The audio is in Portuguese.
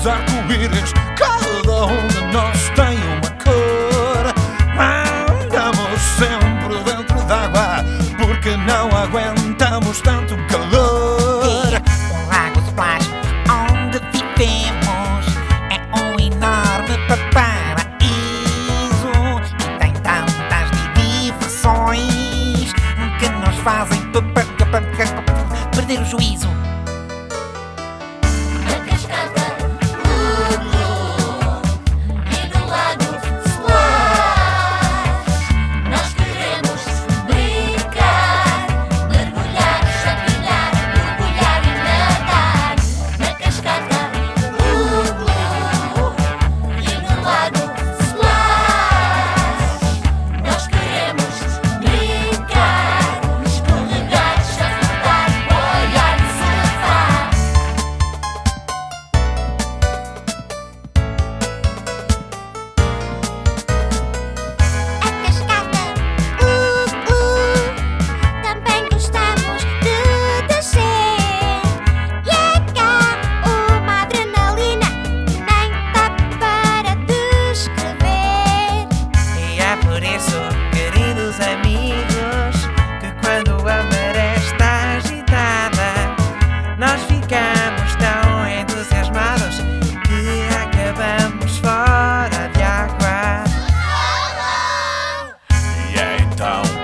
arco-íris, cada um de nós tem uma cor. Andamos sempre dentro d'água, porque não aguentamos tanto calor. O Lago Splash, onde vivemos, é um enorme paraíso e tem tantas diversões que nos fazem perder o juízo. Na cascata, e no lago Splash, nós queremos brincar, mergulhar, chapinhar, mergulhar e nadar. Na cascata, e no lago Splash, nós queremos brincar, escorregar, chafurdar, boiar e surfar. A cascata, também gostamos de descer. E é cá uma adrenalina que nem dá para descrever. E é por isso, queridos amigos, que quando a maré está agitada, nós ficamos tão entusiasmados que acabamos fora de água. E é então